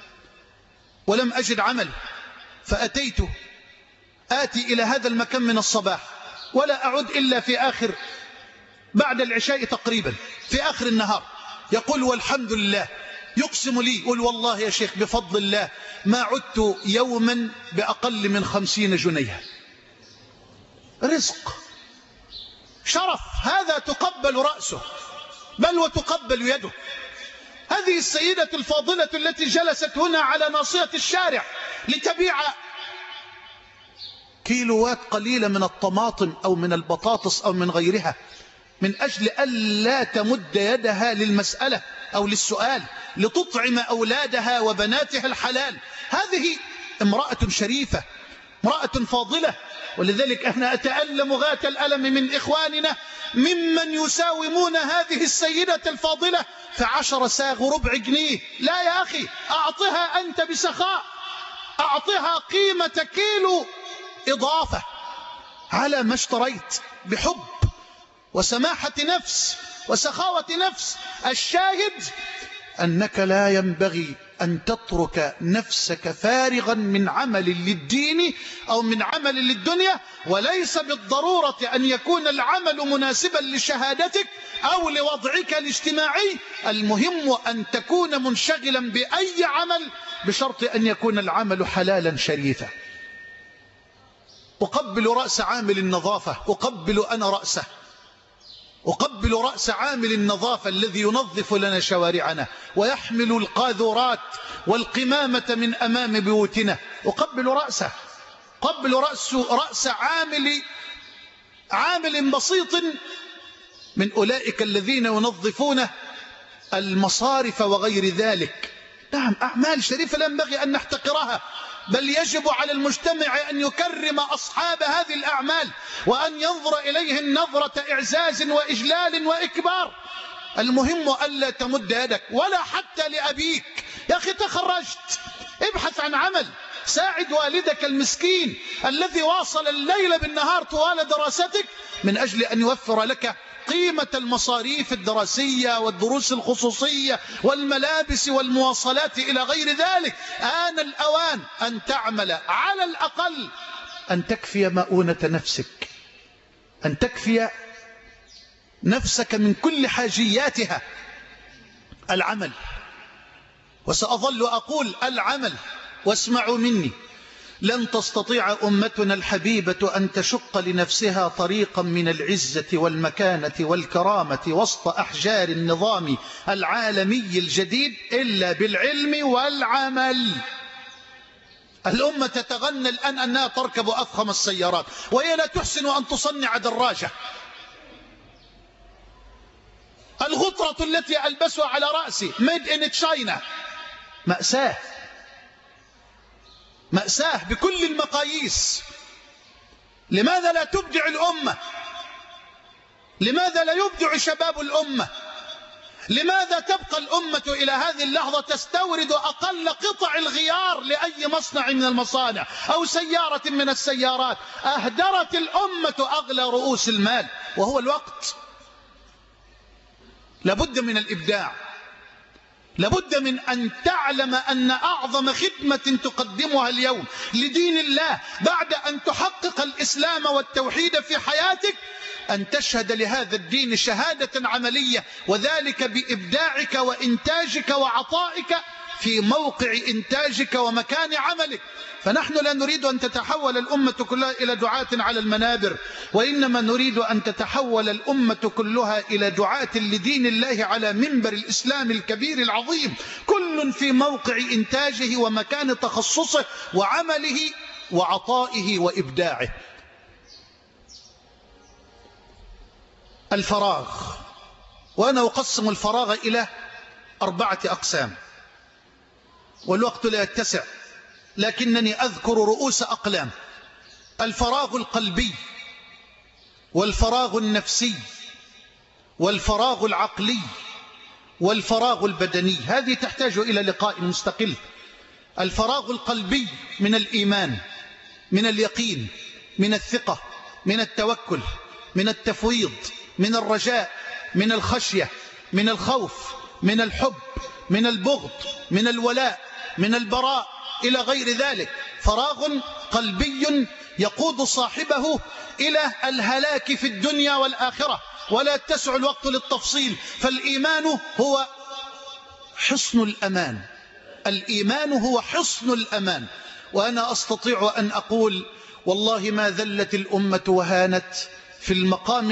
ولم أجد عمل، فأتيت آتي إلى هذا المكان من الصباح ولا أعود إلا في آخر، بعد العشاء تقريبا، في آخر النهار. يقول: والحمد لله. يقسم لي، يقول: والله يا شيخ بفضل الله ما عدت يوما بأقل من 50 جنيه. رزق، شرف، هذا تقبل رأسه بل وتقبل يده. هذه السيدة الفاضلة التي جلست هنا على ناصية الشارع لتبيع كيلوات قليلة من الطماطم أو من البطاطس أو من غيرها، من أجل ألا تمد يدها للمسألة أو للسؤال، لتطعم أولادها وبناتها الحلال. هذه امرأة شريفة، امرأة فاضلة. ولذلك أنا أتألم غاية الألم من إخواننا ممن يساومون هذه السيدة الفاضلة في 10 ساغ وربع جنيه. لا يا أخي، أعطها أنت بسخاء، أعطها قيمة كيلو إضافة على ما اشتريت، بحب وسماحة نفس وسخاوة نفس. الشاهد أنك لا ينبغي أن تترك نفسك فارغا من عمل للدين أو من عمل للدنيا، وليس بالضرورة أن يكون العمل مناسبا لشهادتك أو لوضعك الاجتماعي. المهم أن تكون منشغلا بأي عمل بشرط أن يكون العمل حلالا شريفا. أقبل رأس عامل النظافة، أقبل أنا رأسه، أقبل رأس عامل النظافة الذي ينظف لنا شوارعنا ويحمل القاذورات والقمامة من أمام بيوتنا. أقبل رأسه، أقبل رأس عامل بسيط من أولئك الذين ينظفون المصارف وغير ذلك. نعم، أعمال شريفة لا ينبغي أن نحتقرها، بل يجب على المجتمع أن يكرم أصحاب هذه الأعمال وأن ينظر إليهم نظرة إعزاز وإجلال وإكبار. المهم ألا تمد يدك ولا حتى لأبيك. يا أخي تخرجت، ابحث عن عمل، ساعد والدك المسكين الذي واصل الليل بالنهار طوال دراستك من أجل أن يوفر لك قيمة المصاريف الدراسية والدروس الخصوصية والملابس والمواصلات إلى غير ذلك. آن الأوان أن تعمل على الأقل أن تكفي مؤونة نفسك، أن تكفي نفسك من كل حاجياتها. العمل، وسأظل أقول العمل، واسمعوا مني، لن تستطيع أمتنا الحبيبة أن تشق لنفسها طريقا من العزة والمكانة والكرامة وسط أحجار النظام العالمي الجديد إلا بالعلم والعمل. الأمة تتغنى الآن أنها تركب أفخم السيارات وهي لا تحسن أن تصنع دراجة. الغطرة التي ألبسها على رأسي made in China. مأساة، مأساة بكل المقاييس. لماذا لا تبدع الأمة؟ لماذا لا يبدع شباب الأمة؟ لماذا تبقى الأمة إلى هذه اللحظة تستورد أقل قطع الغيار لأي مصنع من المصانع أو سيارة من السيارات؟ أهدرت الأمة أغلى رؤوس المال وهو الوقت. لابد من الإبداع، لابد من أن تعلم أن أعظم خدمة تقدمها اليوم لدين الله بعد أن تحقق الإسلام والتوحيد في حياتك أن تشهد لهذا الدين شهادة عملية، وذلك بإبداعك وإنتاجك وعطائك في موقع إنتاجك ومكان عملك. فنحن لا نريد أن تتحول الأمة كلها إلى دعاة على المنابر، وإنما نريد أن تتحول الأمة كلها إلى دعاة لدين الله على منبر الإسلام الكبير العظيم، كل في موقع إنتاجه ومكان تخصصه وعمله وعطائه وإبداعه. الفراغ، وأنا أقسم الفراغ إلى 4 أقسام، والوقت لا يتسع لكنني أذكر رؤوس أقلام. الفراغ القلبي، والفراغ النفسي، والفراغ العقلي، والفراغ البدني. هذه تحتاج إلى لقاء مستقل. الفراغ القلبي من الإيمان، من اليقين، من الثقة، من التوكل، من التفويض، من الرجاء، من الخشية، من الخوف، من الحب، من البغض، من الولاء، من البراء إلى غير ذلك. فراغ قلبي يقود صاحبه إلى الهلاك في الدنيا والآخرة، ولا يتسع الوقت للتفصيل. فالإيمان هو حصن الأمان، الإيمان هو حصن الأمان. وأنا أستطيع أن أقول والله ما ذلت الأمة وهانت في المقام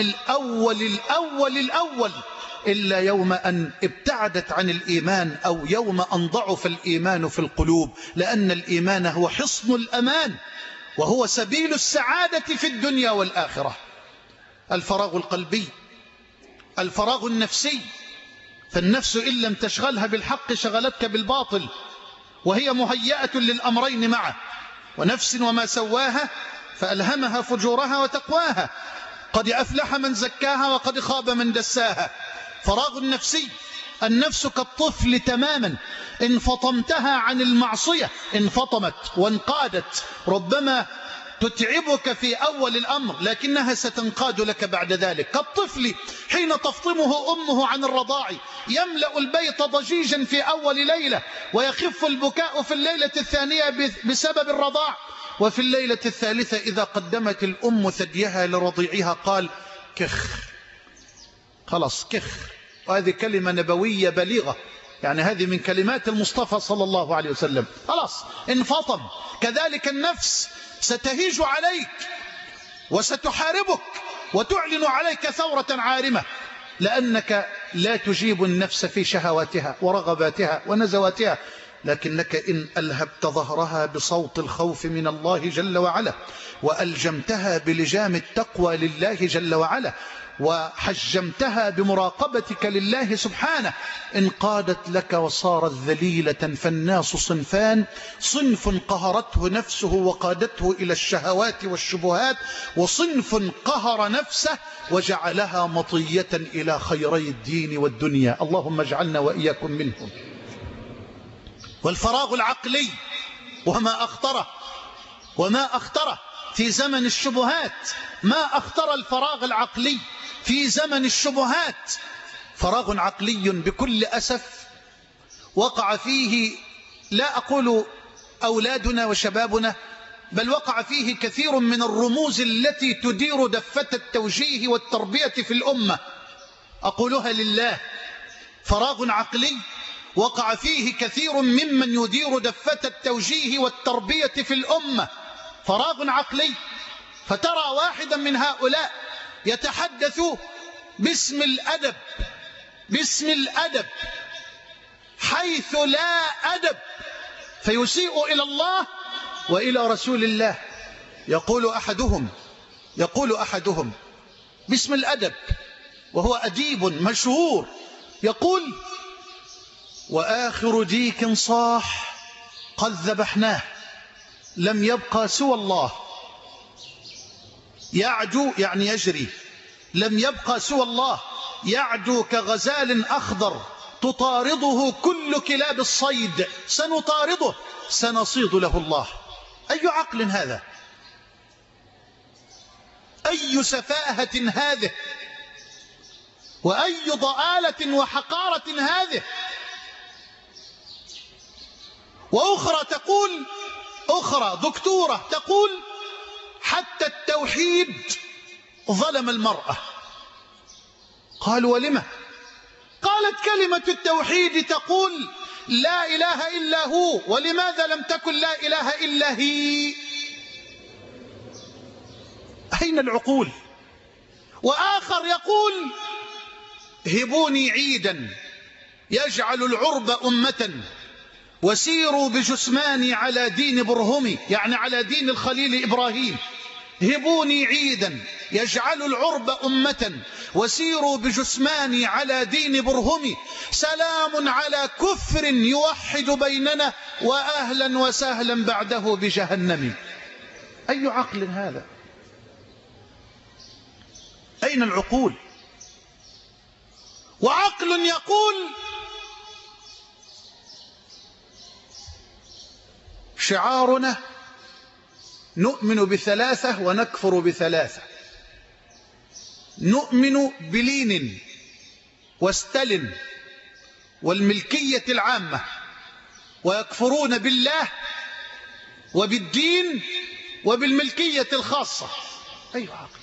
الأول إلا يوم أن ابتعدت عن الإيمان، أو يوم أن ضعف الإيمان في القلوب، لأن الإيمان هو حصن الأمان وهو سبيل السعادة في الدنيا والآخرة. الفراغ القلبي. الفراغ النفسي، فالنفس إن لم تشغلها بالحق شغلتك بالباطل، وهي مهيئة للأمرين معا. ونفس وما سواها فألهمها فجورها وتقواها، قد أفلح من زكاها وقد خاب من دساها. فراغ النفسي، النفس كالطفل تماما، إن فطمتها عن المعصية انفطمت وانقادت. ربما تتعبك في أول الأمر لكنها ستنقاد لك بعد ذلك. كالطفل حين تفطمه أمه عن الرضاع، يملأ البيت ضجيجا في أول ليلة، ويخف البكاء في الليلة الثانية بسبب الرضاع، وفي الليلة الثالثة إذا قدمت الأم ثديها لرضيعها قال كخ، خلاص كخ. وهذه كلمة نبوية بليغة، يعني هذه من كلمات المصطفى صلى الله عليه وسلم. خلاص انفطم. كذلك النفس ستهيج عليك وستحاربك وتعلن عليك ثورة عارمة، لأنك لا تجيب النفس في شهواتها ورغباتها ونزواتها، لكنك إن ألهبت ظهرها بصوت الخوف من الله جل وعلا، وألجمتها بلجام التقوى لله جل وعلا، وحجمتها بمراقبتك لله سبحانه، انقادت لك وصارت ذليلة. فالناس صنفان: صنف قهرته نفسه وقادته إلى الشهوات والشبهات، وصنف قهر نفسه وجعلها مطية إلى خيري الدين والدنيا. اللهم اجعلنا وإياكم منهم. والفراغ العقلي، وما أخطره في زمن الشبهات، ما أخطر الفراغ العقلي في زمن الشبهات فراغ عقلي بكل أسف وقع فيه، لا أقول أولادنا وشبابنا، بل وقع فيه كثير من الرموز التي تدير دفة التوجيه والتربية في الأمة. أقولها لله، فراغ عقلي وقع فيه كثير ممن يدير دفة التوجيه والتربية في الأمة، فراغ عقلي. فترى واحدا من هؤلاء يتحدث باسم الأدب، باسم الأدب حيث لا أدب، فيسيء إلى الله وإلى رسول الله. يقول أحدهم باسم الأدب وهو أديب مشهور، يقول: وآخر ديك صاح قد ذبحناه لم يبقى سوى الله. يعجو يعني يجري، لم يبقى سوى الله، يعجو كغزال أخضر تطارده كل كلاب الصيد، سنطارده سنصيد له الله. أي عقل هذا؟ أي سفاهة هذه؟ وأي ضآلة وحقارة هذه؟ وأخرى تقول، أخرى دكتورة تقول: حتى التوحيد ظلم المرأة. قالوا: ولما؟ قالت: كلمة التوحيد تقول لا إله إلا هو، ولماذا لم تكن لا إله إلا هي؟ أين العقول؟ وآخر يقول: هبوني عيدا يجعل العرب أمة وسيروا بجثماني على دين برهمي، يعني على دين الخليل إبراهيم. هبوني عيدا يجعل العرب أمة وسيروا بجثماني على دين برهمي، سلام على كفر يوحد بيننا وأهلا وسهلا بعده بجهنم. أي عقل هذا؟ أين العقول؟ وعقل يقول: شعارنا نؤمن بثلاثة ونكفر بثلاثة. نؤمن بلينين وستالين والملكية العامة، ويكفرون بالله وبالدين وبالملكية الخاصة. أي عقل؟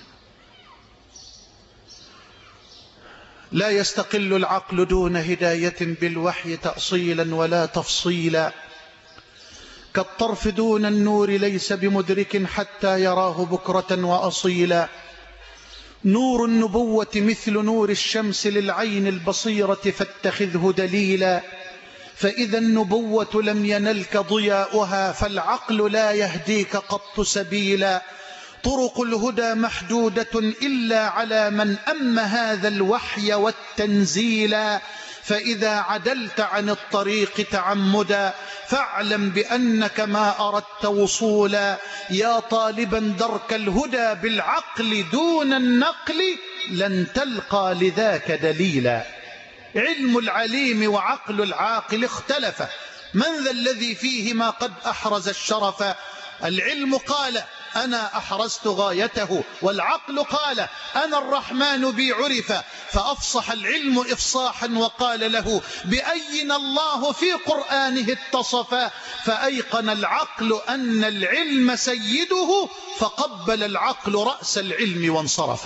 لا يستقل العقل دون هداية بالوحي تأصيلا ولا تفصيلا، كالطرف دون النور ليس بمدرك حتى يراه بكرة وأصيلا. نور النبوة مثل نور الشمس للعين البصيرة فاتخذه دليلا، فإذا النبوة لم ينلك ضياؤها فالعقل لا يهديك قط سبيلا. طرق الهدى محدودة إلا على من أم هذا الوحي والتنزيلا، فإذا عدلت عن الطريق تعمدا فاعلم بأنك ما أردت وصولا. يا طالبا درك الهدى بالعقل دون النقل لن تلقى لذاك دليلا. علم العليم وعقل العاقل اختلف، من ذا الذي فيهما قد أحرز الشرف؟ العلم قال أنا أحرزت غايته، والعقل قال أنا الرحمن بي عرف. فأفصح العلم إفصاحا وقال له بأين الله في قرآنه اتصف. فأيقن العقل أن العلم سيده فقبل العقل رأس العلم وانصرف.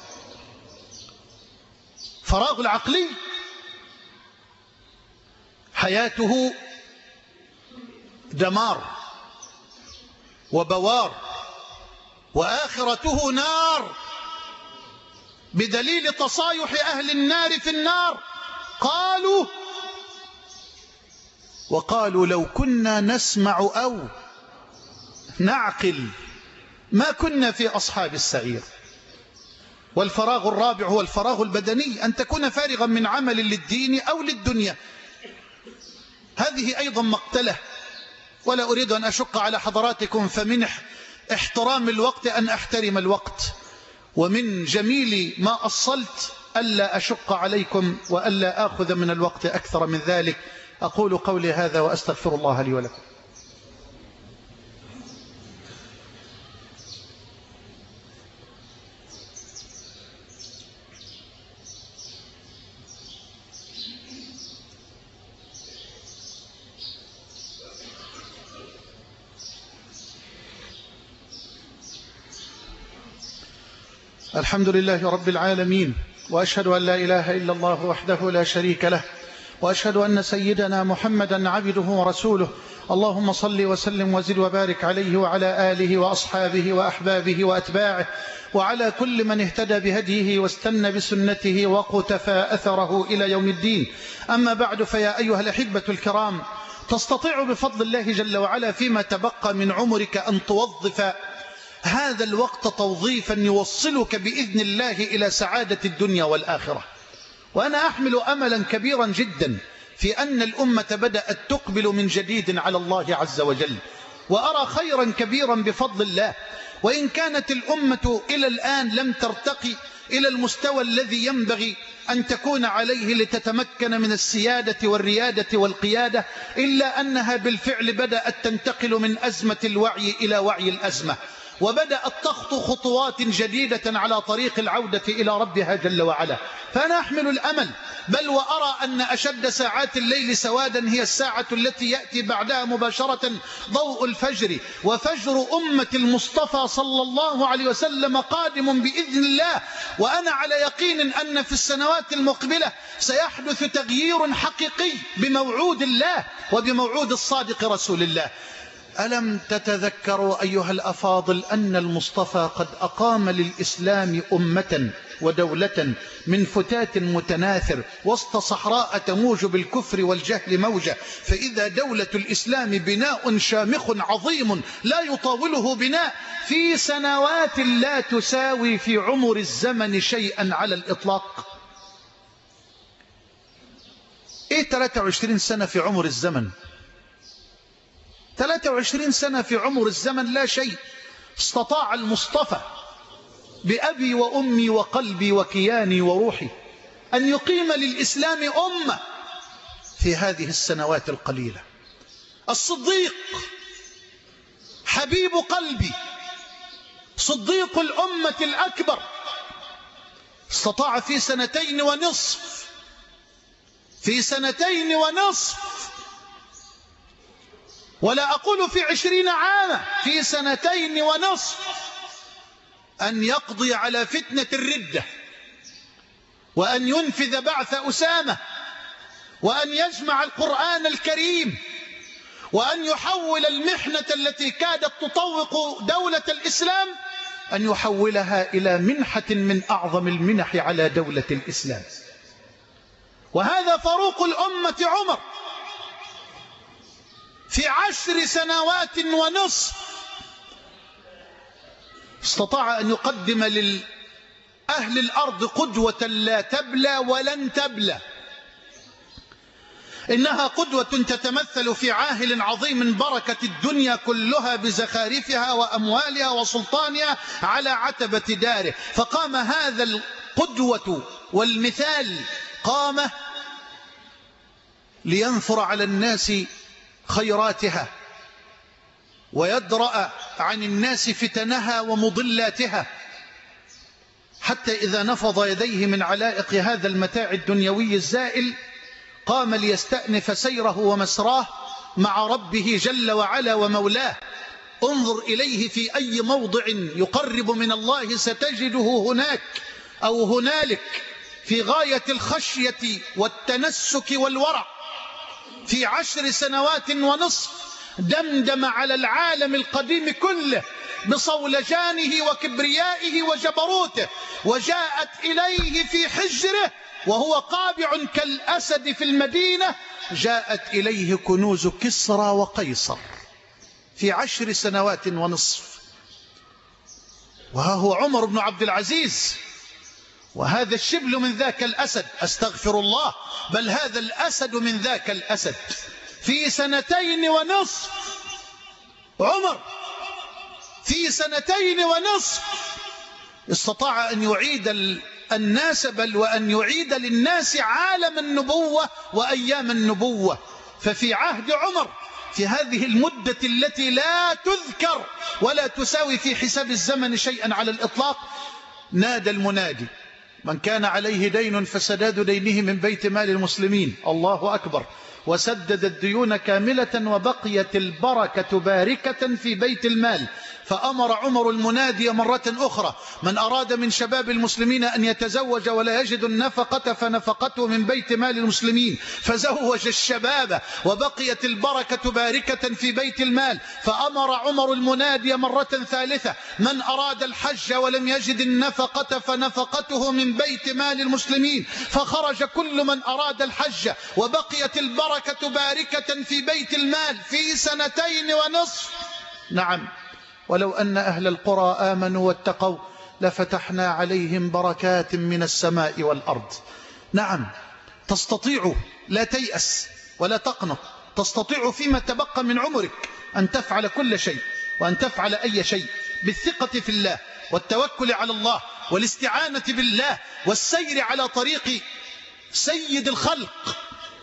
فراغ العقلي حياته دمار وبوار وآخرته نار، بدليل تصايح أهل النار في النار. وقالوا لو كنا نسمع أو نعقل ما كنا في أصحاب السعير. والفراغ الرابع هو الفراغ البدني، أن تكون فارغا من عمل للدين أو للدنيا. هذه أيضا مقتلة، ولا أريد أن أشق على حضراتكم، فمن احترام الوقت أن أحترم الوقت، ومن جميل ما أصلت ألا أشق عليكم وألا آخذ من الوقت أكثر من ذلك. أقول قولي هذا وأستغفر الله لي ولكم. الحمد لله رب العالمين، وأشهد أن لا إله إلا الله وحده لا شريك له، وأشهد أن سيدنا محمدا عبده ورسوله. اللهم صل وسلم وزد وبارك عليه وعلى آله وأصحابه وأحبابه وأتباعه وعلى كل من اهتدى بهديه واستنى بسنته وقتفى أثره إلى يوم الدين. أما بعد، فيا أيها الأحبة الكرام، تستطيع بفضل الله جل وعلا فيما تبقى من عمرك أن توظف هذا الوقت توظيفا يوصلك بإذن الله إلى سعادة الدنيا والآخرة. وأنا أحمل أملا كبيرا جدا في أن الأمة بدأت تقبل من جديد على الله عز وجل، وأرى خيرا كبيرا بفضل الله. وإن كانت الأمة إلى الآن لم ترتقي إلى المستوى الذي ينبغي أن تكون عليه لتتمكن من السيادة والريادة والقيادة، إلا أنها بالفعل بدأت تنتقل من أزمة الوعي إلى وعي الأزمة، وبدأت تخطو خطوات جديدة على طريق العودة إلى ربها جل وعلا. فأنا أحمل الأمل، بل وأرى أن أشد ساعات الليل سوادا هي الساعة التي يأتي بعدها مباشرة ضوء الفجر، وفجر أمة المصطفى صلى الله عليه وسلم قادم بإذن الله. وأنا على يقين أن في السنوات المقبلة سيحدث تغيير حقيقي بموعود الله وبموعود الصادق رسول الله. ألم تتذكروا أيها الأفاضل أن المصطفى قد أقام للإسلام أمة ودولة من فتات متناثر وسط صحراء تموج بالكفر والجهل موجة، فإذا دولة الإسلام بناء شامخ عظيم لا يطاوله بناء في سنوات لا تساوي في عمر الزمن شيئا على الإطلاق. 23 سنة في عمر الزمن، 23 سنة في عمر الزمن لا شيء. استطاع المصطفى بأبي وأمي وقلبي وكياني وروحي أن يقيم للإسلام أمة في هذه السنوات القليلة. الصديق حبيب قلبي، صديق الأمة الأكبر، استطاع في 2 ونصف، في 2 ونصف، ولا أقول في 20 عاما، في 2 ونصف، أن يقضي على فتنة الردة، وأن ينفذ بعث أسامة، وأن يجمع القرآن الكريم، وأن يحول المحنة التي كادت تطوق دولة الإسلام أن يحولها إلى منحة من أعظم المنح على دولة الإسلام. وهذا فاروق الأمة عمر في 10 سنوات ونصف استطاع أن يقدم لأهل الأرض قدوة لا تبلى ولن تبلى. إنها قدوة تتمثل في عاهل عظيم بركة الدنيا كلها بزخارفها وأموالها وسلطانها على عتبة داره. فقام هذا القدوة والمثال، قام لينثر على الناس خيراتها ويدرأ عن الناس فتنها ومضلاتها، حتى إذا نفض يديه من علائق هذا المتاع الدنيوي الزائل قام ليستأنف سيره ومسراه مع ربه جل وعلا ومولاه. انظر إليه في أي موضع يقرب من الله ستجده هناك أو هنالك في غاية الخشية والتنسك والورع. في 10 سنوات ونصف دمدم على العالم القديم كله بصولجانه وكبريائه وجبروته، وجاءت إليه في حجره وهو قابع كالأسد في المدينة، جاءت إليه كنوز كسرى وقيصر في 10 سنوات ونصف. وها هو عمر بن عبد العزيز، وهذا الشبل من ذاك الأسد، أستغفر الله، بل هذا الأسد من ذاك الأسد. في 2 ونصف عمر، في 2 ونصف استطاع أن يعيد الناس، بل وأن يعيد للناس عالم النبوة وأيام النبوة. ففي عهد عمر، في هذه المدة التي لا تذكر ولا تساوي في حساب الزمن شيئا على الإطلاق، نادى المنادي: من كان عليه دين فسداد دينه من بيت مال المسلمين. الله أكبر. وسدد الديون كاملة وبقيت البركة باركة في بيت المال. فأمر عمر المنادي مرة أخرى: من أراد من شباب المسلمين أن يتزوج ولا يجد النفقة فنفقته من بيت مال المسلمين، فزوج الشباب وبقيت البركة باركة في بيت المال. فأمر عمر المنادي مرة ثالثة: من أراد الحج ولم يجد النفقة فنفقته من بيت مال المسلمين، فخرج كل من أراد الحج وبقيت البركة باركة في بيت المال في 2.5 سنين. نعم، ولو أن أهل القرى آمنوا واتقوا لفتحنا عليهم بركات من السماء والأرض. نعم، تستطيع، لا تيأس ولا تقنط، تستطيع فيما تبقى من عمرك أن تفعل كل شيء، وأن تفعل أي شيء بالثقة في الله والتوكل على الله والاستعانة بالله والسير على طريق سيد الخلق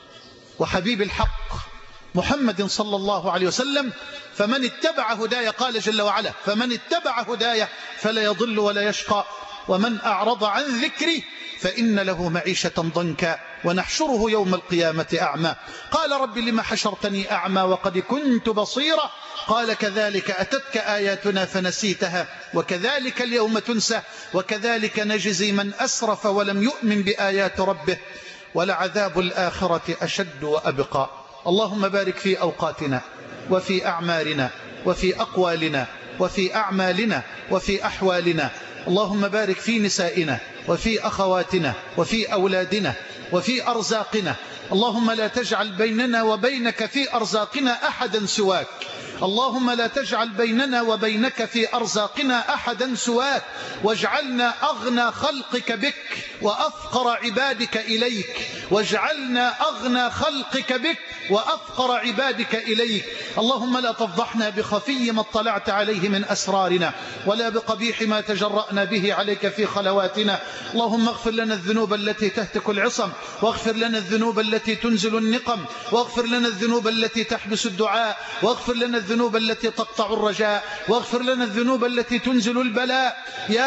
وحبيب الحق محمد صلى الله عليه وسلم. فمن اتبع هداي، قال جل وعلا: فمن اتبع هداي فلا يضل ولا يشقى ومن أعرض عن ذكري فإن له معيشة ضنكا ونحشره يوم القيامة أعمى. قال: رب لما حشرتني أعمى وقد كنت بصيرا؟ قال: كذلك أتتك آياتنا فنسيتها وكذلك اليوم تنسى وكذلك نجزي من أسرف ولم يؤمن بآيات ربه ولعذاب الآخرة أشد وأبقى. اللهم بارك في أوقاتنا وفي أعمارنا وفي أقوالنا وفي أعمالنا وفي أحوالنا. اللهم بارك في نسائنا وفي أخواتنا وفي أولادنا وفي أرزاقنا. اللهم لا تجعل بيننا وبينك في أرزاقنا أحدا سواك. اللهم لا تجعل بيننا وبينك في أرزاقنا أحدا سواك، واجعلنا أغنى خلقك بك وأفقر عبادك إليك، واجعلنا أغنى خلقك بك وأفقر عبادك إليك. اللهم لا تفضحنا بخفي ما اطلعت عليه من أسرارنا ولا بقبيح ما تجرأنا به عليك في خلواتنا. اللهم اغفر لنا الذنوب التي تهتك العصم، واغفر لنا الذنوب التي تنزل النقم، واغفر لنا الذنوب التي تحبس الدعاء، واغفر لنا الذنوب التي تقطع الرجاء، واغفر لنا الذنوب التي تنزل البلاء.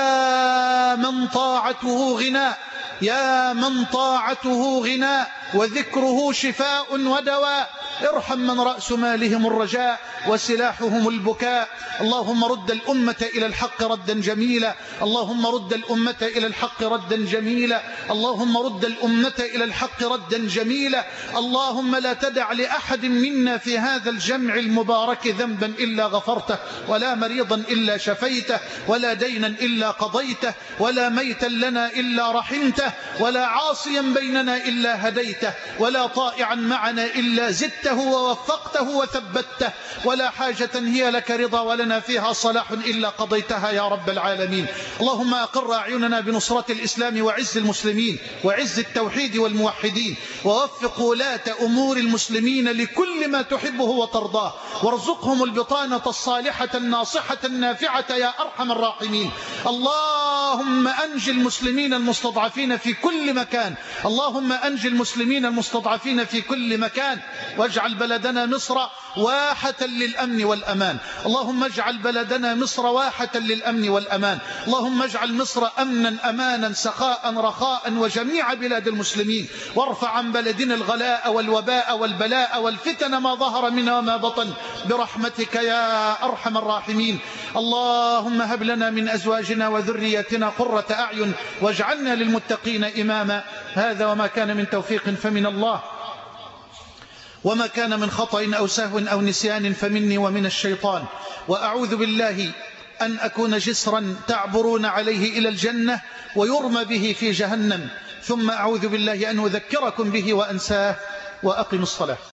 يا من طاعته غناء، يا من طاعته غناء وذكره شفاء ودواء، ارحم من رأس مالهم الرجاء وسلاحهم البكاء. اللهم رد الأمة إلى الحق ردا جميلا، اللهم رد الأمة إلى الحق ردا جميلا، اللهم رد الأمة إلى الحق ردا جميلا. اللهم لا تدع لأحد منا في هذا الجمع المبارك ذنبا إلا غفرته، ولا مريضا إلا شفيته، ولا دينا إلا قضيته، ولا ميتا لنا إلا رحمته، ولا عاصيا بيننا إلا هديته، ولا طائعا معنا إلا زدته ووفقته وثبته، ولا حاجة هي لك رضا ولنا فيها صلاح إلا قضيتها يا رب العالمين. اللهم أقر أعيننا بنصرة الإسلام وعز المسلمين وعز التوحيد والموحدين، ووفق ولاة أمور المسلمين لكل ما تحبه وترضاه، وارزقهم البطانة الصالحة الناصحة النافعة يا أرحم الراحمين. اللهم أنجي المسلمين المستضعفين في كل مكان، اللهم أنجي المسلمين المستضعفين في كل مكان، واجعل بلدنا مصر واحة للأمن والأمان. اللهم اجعل بلدنا مصر واحة للأمن والأمان. اللهم اجعل مصر أمنا أمانا سخاء رخاء وجميع بلاد المسلمين، وارفع عن بلدنا الغلاء والوباء والبلاء والفتن ما ظهر منها وما بطن برحمتك يا أرحم الراحمين. اللهم هب لنا من أزواجنا وذرياتنا قرة أعين واجعلنا للمتقين إماما. هذا وما كان من توفيق فمن الله، وما كان من خطأ أو سهو أو نسيان فمني ومن الشيطان. وأعوذ بالله أن أكون جسرا تعبرون عليه إلى الجنة ويرمى به في جهنم، ثم أعوذ بالله أن أذكركم به وأنساه. وأقم الصلاة.